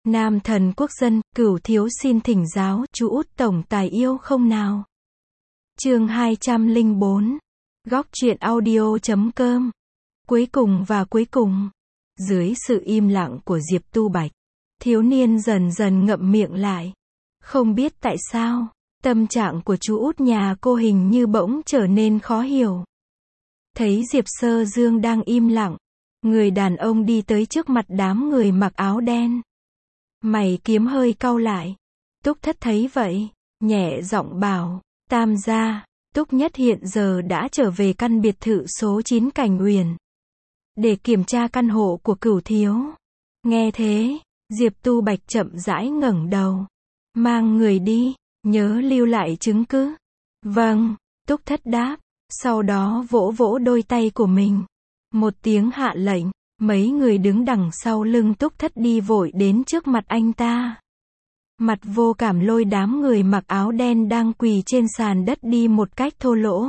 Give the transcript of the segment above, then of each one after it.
Nam thần quốc dân, Cửu thiếu xin thỉnh giáo, chú út tổng tài yêu không nào? Chương 204. Góc truyện audio.com. Cuối cùng và cuối cùng, dưới sự im lặng của Diệp Tu Bạch, thiếu niên dần dần ngậm miệng lại. Không biết tại sao, tâm trạng của chú út nhà cô hình như bỗng trở nên khó hiểu. Thấy Diệp Sơ Dương đang im lặng, người đàn ông đi tới trước mặt đám người mặc áo đen. Mày kiếm hơi cau lại. Túc Thất thấy vậy, nhẹ giọng bảo, Tam gia, Túc Nhất hiện giờ đã trở về căn biệt thự số 9 Cảnh Uyển để kiểm tra căn hộ của Cửu thiếu. Nghe thế, Diệp Tu Bạch chậm rãi ngẩng đầu. Mang người đi, nhớ lưu lại chứng cứ. Vâng, Túc Thất đáp, sau đó vỗ vỗ đôi tay của mình. Một tiếng hạ lệnh, mấy người đứng đằng sau lưng Túc Thất đi vội đến trước mặt anh ta. Mặt vô cảm lôi đám người mặc áo đen đang quỳ trên sàn đất đi một cách thô lỗ.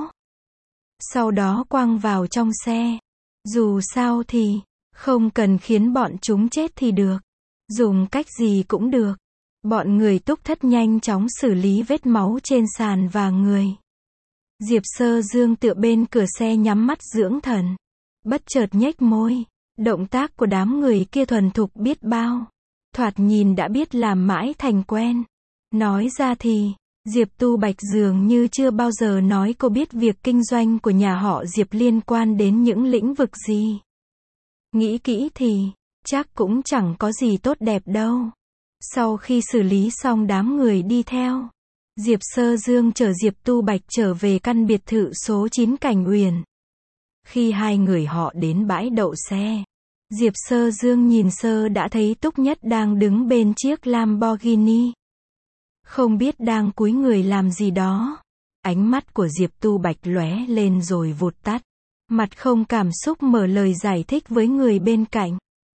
Sau đó quăng vào trong xe. Dù sao thì, không cần khiến bọn chúng chết thì được. Dùng cách gì cũng được. Bọn người Túc Thất nhanh chóng xử lý vết máu trên sàn và người. Diệp Sơ Dương tựa bên cửa xe nhắm mắt dưỡng thần. Bất chợt nhếch môi. Động tác của đám người kia thuần thục biết bao. Thoạt nhìn đã biết làm mãi thành quen. Nói ra thì, Diệp Tu Bạch dường như chưa bao giờ nói cô biết việc kinh doanh của nhà họ Diệp liên quan đến những lĩnh vực gì. Nghĩ kỹ thì, chắc cũng chẳng có gì tốt đẹp đâu. Sau khi xử lý xong đám người đi theo, Diệp Sơ Dương chở Diệp Tu Bạch trở về căn biệt thự số 9 Cảnh Uyển. Khi hai người họ đến bãi đậu xe, Diệp Sơ Dương nhìn sơ đã thấy Túc Nhất đang đứng bên chiếc Lamborghini. Không biết đang cúi người làm gì đó. Ánh mắt của Diệp Tu Bạch lóe lên rồi vụt tắt. Mặt không cảm xúc mở lời giải thích với người bên cạnh.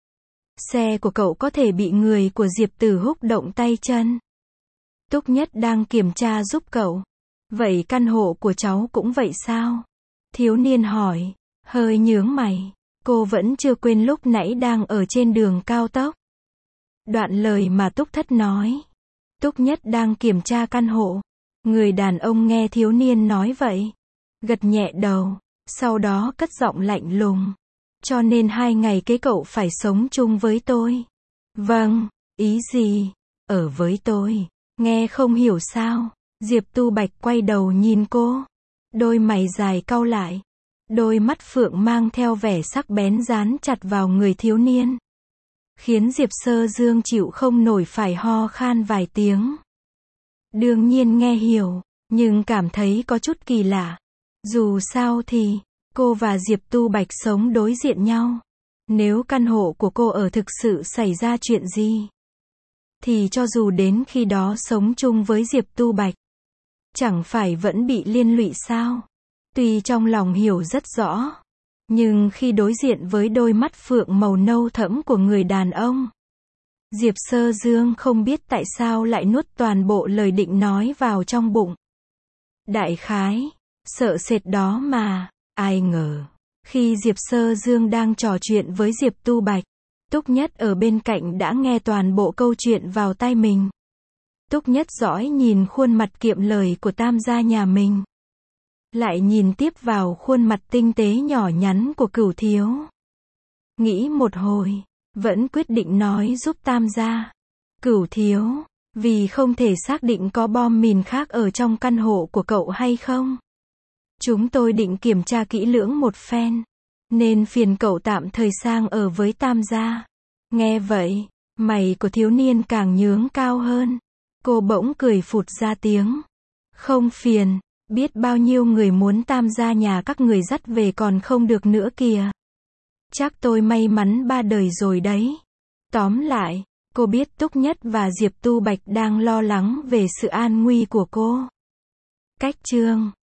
Xe của cậu có thể bị người của Diệp Tử Húc động tay chân. Túc Nhất đang kiểm tra giúp cậu. Vậy căn hộ của cháu cũng vậy sao? Thiếu niên hỏi, hơi nhướng mày. Cô vẫn chưa quên lúc nãy đang ở trên đường cao tốc. Đoạn lời mà Túc Thất nói. Túc Nhất đang kiểm tra căn hộ. Người đàn ông nghe thiếu niên nói vậy. Gật nhẹ đầu. Sau đó cất giọng lạnh lùng. Cho nên 2 ngày kế cậu phải sống chung với tôi. Vâng, ý gì? Ở với tôi. Nghe không hiểu sao? Diệp Tu Bạch quay đầu nhìn cô. Đôi mày dài cau lại. Đôi mắt phượng mang theo vẻ sắc bén dán chặt vào người thiếu niên. Khiến Diệp Sơ Dương chịu không nổi phải ho khan vài tiếng. Đương nhiên nghe hiểu, nhưng cảm thấy có chút kỳ lạ. Dù sao thì, cô và Diệp Tu Bạch sống đối diện nhau. Nếu căn hộ của cô ở thực sự xảy ra chuyện gì, thì cho dù đến khi đó sống chung với Diệp Tu Bạch, chẳng phải vẫn bị liên lụy sao? Tuy trong lòng hiểu rất rõ, nhưng khi đối diện với đôi mắt phượng màu nâu thẫm của người đàn ông, Diệp Sơ Dương không biết tại sao lại nuốt toàn bộ lời định nói vào trong bụng. Đại khái, sợ sệt đó mà, ai ngờ, khi Diệp Sơ Dương đang trò chuyện với Diệp Tu Bạch, Túc Nhất ở bên cạnh đã nghe toàn bộ câu chuyện vào tai mình. Túc Nhất dõi nhìn khuôn mặt kiệm lời của tam gia nhà mình. Lại nhìn tiếp vào khuôn mặt tinh tế nhỏ nhắn của Cửu thiếu. Nghĩ một hồi, vẫn quyết định nói giúp tam gia. Cửu thiếu, vì không thể xác định có bom mìn khác ở trong căn hộ của cậu hay không. Chúng tôi định kiểm tra kỹ lưỡng một phen, nên phiền cậu tạm thời sang ở với tam gia. Nghe vậy, mày của thiếu niên càng nhướng cao hơn. Cô bỗng cười phụt ra tiếng. Không phiền. Biết bao nhiêu người muốn tam gia nhà các người dắt về còn không được nữa kìa. Chắc tôi may mắn 3 đời rồi đấy. Tóm lại, cô biết Túc Nhất và Diệp Tu Bạch đang lo lắng về sự an nguy của cô. Cách chương